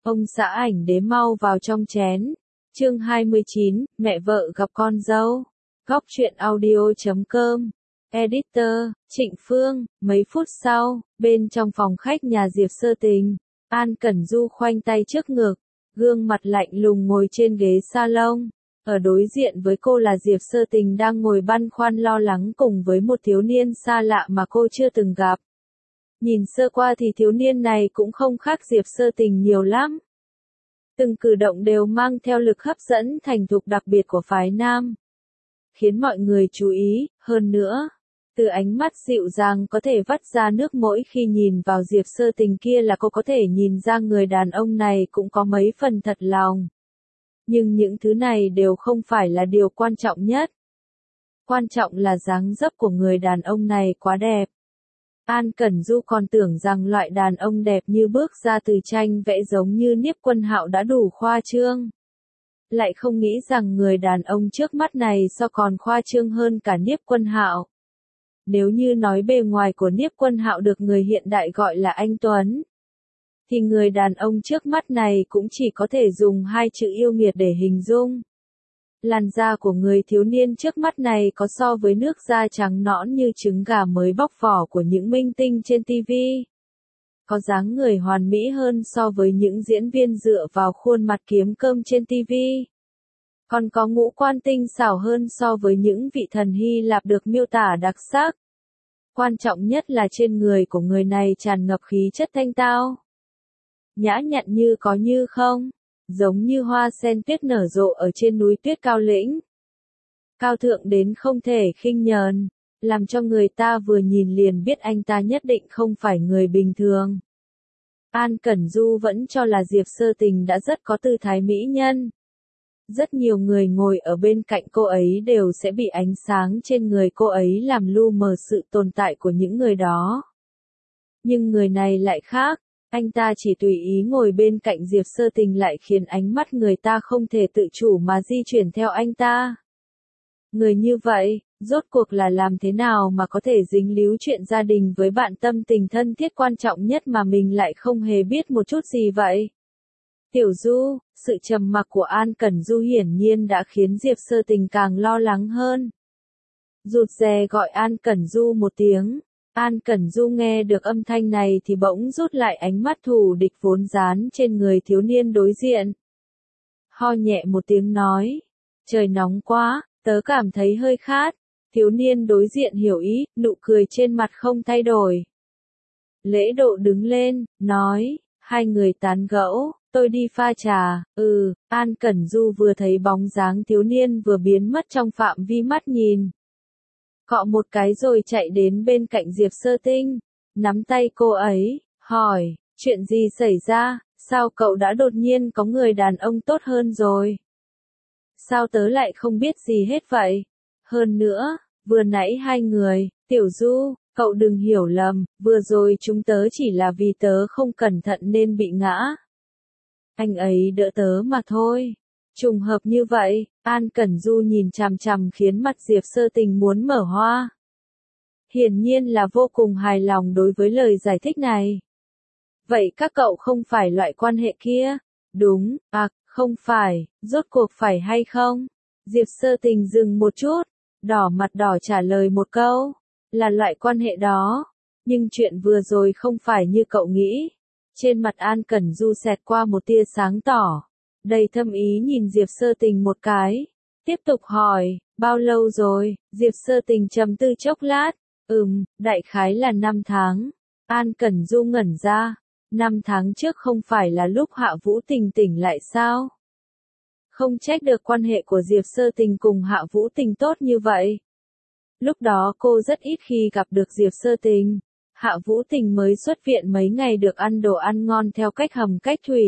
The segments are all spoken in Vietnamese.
Ông xã ảnh đế mau vào trong chén. Chương 29, mẹ vợ gặp con dâu. Góc truyện audio.com. Editor, Trịnh Phương. Mấy phút sau, bên trong phòng khách nhà Diệp Sơ Tình, An Cẩn Du khoanh tay trước ngực, gương mặt lạnh lùng ngồi trên ghế salon. Ở đối diện với cô là Diệp Sơ Tình đang ngồi băn khoăn lo lắng cùng với một thiếu niên xa lạ mà cô chưa từng gặp. Nhìn sơ qua thì thiếu niên này cũng không khác Diệp Sơ Tình nhiều lắm. Từng cử động đều mang theo lực hấp dẫn thành thục đặc biệt của phái nam, khiến mọi người chú ý. Hơn nữa, từ ánh mắt dịu dàng có thể vắt ra nước mỗi khi nhìn vào Diệp Sơ Tình kia là cô có thể nhìn ra người đàn ông này cũng có mấy phần thật lòng. Nhưng những thứ này đều không phải là điều quan trọng nhất. Quan trọng là dáng dấp của người đàn ông này quá đẹp. An Cẩn Du còn tưởng rằng loại đàn ông đẹp như bước ra từ tranh vẽ giống như Niếp Quân Hạo đã đủ khoa trương. Lại không nghĩ rằng người đàn ông trước mắt này so còn khoa trương hơn cả Niếp Quân Hạo. Nếu như nói bề ngoài của Niếp Quân Hạo được người hiện đại gọi là anh tuấn, thì người đàn ông trước mắt này cũng chỉ có thể dùng hai chữ yêu nghiệt để hình dung. Làn da của người thiếu niên trước mắt này có so với nước da trắng nõn như trứng gà mới bóc vỏ của những minh tinh trên TV. Có dáng người hoàn mỹ hơn so với những diễn viên dựa vào khuôn mặt kiếm cơm trên TV. Còn có ngũ quan tinh xảo hơn so với những vị thần Hy Lạp được miêu tả đặc sắc. Quan trọng nhất là trên người của người này tràn ngập khí chất thanh tao, nhã nhặn như có như không, giống như hoa sen tuyết nở rộ ở trên núi tuyết cao lĩnh. Cao thượng đến không thể khinh nhờn, làm cho người ta vừa nhìn liền biết anh ta nhất định không phải người bình thường. An Cẩn Du vẫn cho là Diệp Sơ Tình đã rất có tư thái mỹ nhân. Rất nhiều người ngồi ở bên cạnh cô ấy đều sẽ bị ánh sáng trên người cô ấy làm lu mờ sự tồn tại của những người đó. Nhưng người này lại khác. Anh ta chỉ tùy ý ngồi bên cạnh Diệp Sơ Tình lại khiến ánh mắt người ta không thể tự chủ mà di chuyển theo anh ta. Người như vậy, rốt cuộc là làm thế nào mà có thể dính líu chuyện gia đình với bạn tâm tình thân thiết quan trọng nhất mà mình lại không hề biết một chút gì vậy? Tiểu Du, sự trầm mặc của An Cẩn Du hiển nhiên đã khiến Diệp Sơ Tình càng lo lắng hơn. Rụt rè gọi An Cẩn Du một tiếng. An Cẩn Du nghe được âm thanh này thì bỗng rút lại ánh mắt thù địch vốn dán trên người thiếu niên đối diện. Ho nhẹ một tiếng nói, trời nóng quá, tớ cảm thấy hơi khát. Thiếu niên đối diện hiểu ý, nụ cười trên mặt không thay đổi. Lễ Độ đứng lên, nói, hai người tán gẫu, tôi đi pha trà. An Cẩn Du vừa thấy bóng dáng thiếu niên vừa biến mất trong phạm vi mắt nhìn. Cọ một cái rồi chạy đến bên cạnh Diệp Sơ Tinh, nắm tay cô ấy, hỏi, chuyện gì xảy ra, sao cậu đã đột nhiên có người đàn ông tốt hơn rồi? Sao tớ lại không biết gì hết vậy? Hơn nữa, vừa nãy hai người, Tiểu Du, cậu đừng hiểu lầm, vừa rồi chúng tớ chỉ là vì tớ không cẩn thận nên bị ngã. Anh ấy đỡ tớ mà thôi. Trùng hợp như vậy, An Cẩn Du nhìn chằm chằm khiến mặt Diệp Sơ Tình muốn mở hoa. Hiển nhiên là vô cùng hài lòng đối với lời giải thích này. Vậy các cậu không phải loại quan hệ kia? Đúng, không phải, rốt cuộc phải hay không? Diệp Sơ Tình dừng một chút, đỏ mặt đỏ trả lời một câu, là loại quan hệ đó. Nhưng chuyện vừa rồi không phải như cậu nghĩ. Trên mặt An Cẩn Du xẹt qua một tia sáng tỏ, đầy thâm ý nhìn Diệp Sơ Tình một cái. Tiếp tục hỏi, bao lâu rồi? Diệp Sơ Tình trầm tư chốc lát, đại khái là 5 tháng. An Cẩn Du ngẩn ra, 5 tháng trước không phải là lúc Hạ Vũ Tình tỉnh lại sao? Không trách được quan hệ của Diệp Sơ Tình cùng Hạ Vũ Tình tốt như vậy. Lúc đó cô rất ít khi gặp được Diệp Sơ Tình. Hạ Vũ Tình mới xuất viện mấy ngày được ăn đồ ăn ngon theo cách hầm cách thủy.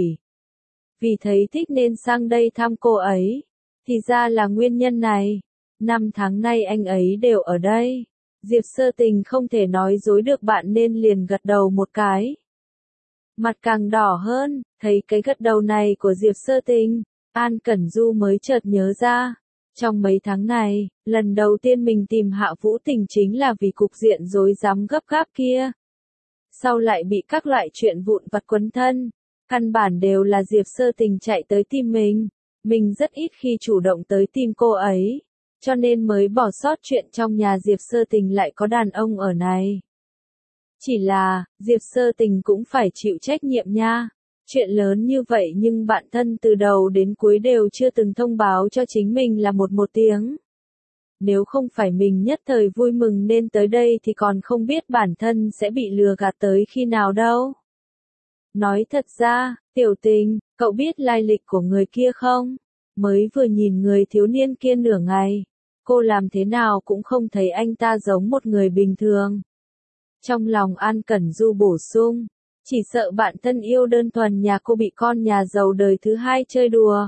Vì thấy thích nên sang đây thăm cô ấy. Thì ra là nguyên nhân này. 5 tháng nay anh ấy đều ở đây. Diệp Sơ Tình không thể nói dối được bạn nên liền gật đầu một cái. Mặt càng đỏ hơn, thấy cái gật đầu này của Diệp Sơ Tình, An Cẩn Du mới chợt nhớ ra. Trong mấy tháng này, lần đầu tiên mình tìm Hạ Vũ Tình chính là vì cục diện rối rắm gấp gáp kia. Sau lại bị các loại chuyện vụn vặt quấn thân. Căn bản đều là Diệp Sơ Tình chạy tới tìm mình rất ít khi chủ động tới tìm cô ấy, cho nên mới bỏ sót chuyện trong nhà Diệp Sơ Tình lại có đàn ông ở này. Chỉ là, Diệp Sơ Tình cũng phải chịu trách nhiệm nha. Chuyện lớn như vậy nhưng bạn thân từ đầu đến cuối đều chưa từng thông báo cho chính mình là một tiếng. Nếu không phải mình nhất thời vui mừng nên tới đây thì còn không biết bản thân sẽ bị lừa gạt tới khi nào đâu. Nói thật ra, Tiểu Tình, cậu biết lai lịch của người kia không? Mới vừa nhìn người thiếu niên kia nửa ngày, cô làm thế nào cũng không thấy anh ta giống một người bình thường. Trong lòng An Cẩn Du bổ sung, chỉ sợ bạn thân yêu đơn thuần nhà cô bị con nhà giàu đời thứ hai chơi đùa.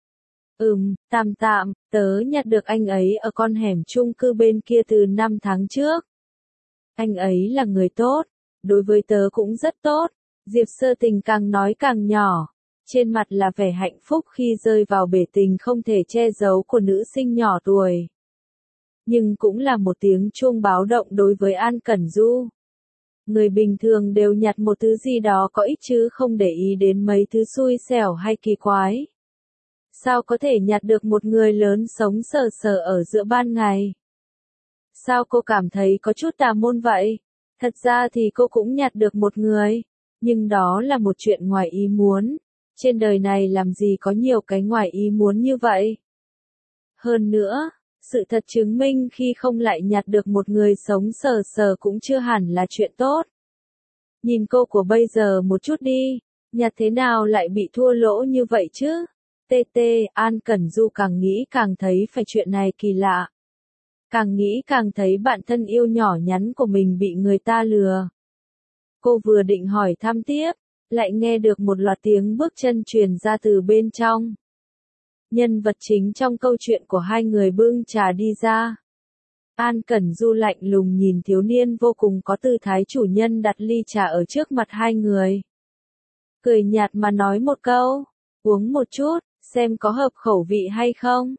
Tạm, tớ nhặt được anh ấy ở con hẻm chung cư bên kia từ 5 tháng trước. Anh ấy là người tốt, đối với tớ cũng rất tốt. Diệp Sơ Tình càng nói càng nhỏ, trên mặt là vẻ hạnh phúc khi rơi vào bể tình không thể che giấu của nữ sinh nhỏ tuổi. Nhưng cũng là một tiếng chuông báo động đối với An Cẩn Du. Người bình thường đều nhặt một thứ gì đó có ích chứ không để ý đến mấy thứ xui xẻo hay kỳ quái. Sao có thể nhặt được một người lớn sống sờ sờ ở giữa ban ngày? Sao cô cảm thấy có chút tà môn vậy? Thật ra thì cô cũng nhặt được một người, nhưng đó là một chuyện ngoài ý muốn. Trên đời này làm gì có nhiều cái ngoài ý muốn như vậy? Hơn nữa, sự thật chứng minh khi không lại nhặt được một người sống sờ sờ cũng chưa hẳn là chuyện tốt. Nhìn cô của bây giờ một chút đi, nhặt thế nào lại bị thua lỗ như vậy chứ? An Cẩn Du càng nghĩ càng thấy phải chuyện này kỳ lạ. Càng nghĩ càng thấy bạn thân yêu nhỏ nhắn của mình bị người ta lừa. Cô vừa định hỏi thăm tiếp, lại nghe được một loạt tiếng bước chân truyền ra từ bên trong. Nhân vật chính trong câu chuyện của hai người bưng trà đi ra. An Cẩn Du lạnh lùng nhìn thiếu niên vô cùng có tư thái chủ nhân đặt ly trà ở trước mặt hai người. Cười nhạt mà nói một câu, uống một chút, xem có hợp khẩu vị hay không.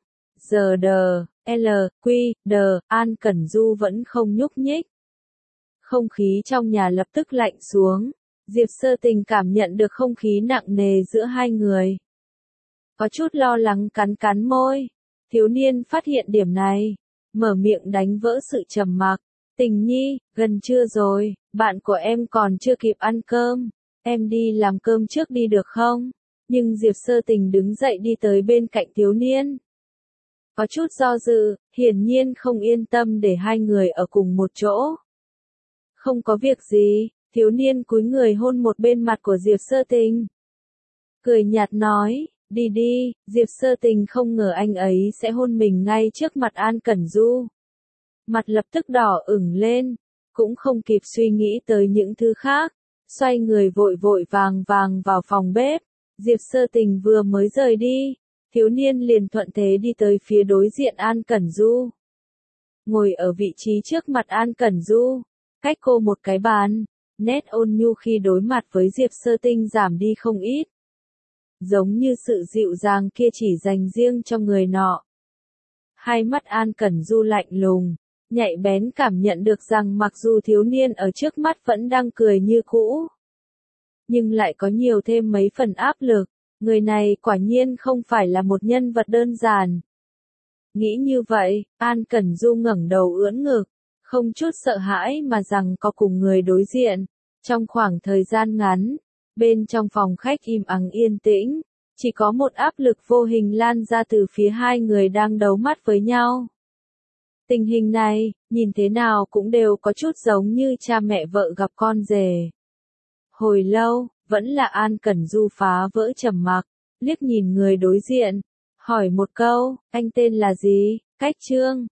An Cẩn Du vẫn không nhúc nhích. Không khí trong nhà lập tức lạnh xuống. Diệp Sơ Tình cảm nhận được không khí nặng nề giữa hai người. Có chút lo lắng cắn môi. Thiếu niên phát hiện điểm này, mở miệng đánh vỡ sự trầm mặc. Tình nhi, gần trưa rồi, bạn của em còn chưa kịp ăn cơm. Em đi làm cơm trước đi được không? Nhưng Diệp Sơ Tình đứng dậy đi tới bên cạnh thiếu niên. Có chút do dự, hiển nhiên không yên tâm để hai người ở cùng một chỗ. Không có việc gì, thiếu niên cúi người hôn một bên mặt của Diệp Sơ Tình. Cười nhạt nói, đi đi, Diệp Sơ Tình không ngờ anh ấy sẽ hôn mình ngay trước mặt An Cẩn Du. Mặt lập tức đỏ ửng lên, cũng không kịp suy nghĩ tới những thứ khác, xoay người vội vàng vào phòng bếp. Diệp Sơ Tình vừa mới rời đi, thiếu niên liền thuận thế đi tới phía đối diện An Cẩn Du. Ngồi ở vị trí trước mặt An Cẩn Du, cách cô một cái bàn, nét ôn nhu khi đối mặt với Diệp Sơ Tình giảm đi không ít. Giống như sự dịu dàng kia chỉ dành riêng cho người nọ. Hai mắt An Cẩn Du lạnh lùng, nhạy bén cảm nhận được rằng mặc dù thiếu niên ở trước mắt vẫn đang cười như cũ, nhưng lại có nhiều thêm mấy phần áp lực. Người này quả nhiên không phải là một nhân vật đơn giản. Nghĩ như vậy, An Cẩn Du ngẩng đầu ưỡn ngực, không chút sợ hãi mà rằng có cùng người đối diện. Trong khoảng thời gian ngắn, bên trong phòng khách im ắng yên tĩnh, chỉ có một áp lực vô hình lan ra từ phía hai người đang đấu mắt với nhau. Tình hình này, nhìn thế nào cũng đều có chút giống như cha mẹ vợ gặp con rể. Hồi lâu, vẫn là An Cẩn Du phá vỡ trầm mặc, liếc nhìn người đối diện, hỏi một câu, anh tên là gì? Cách Trương,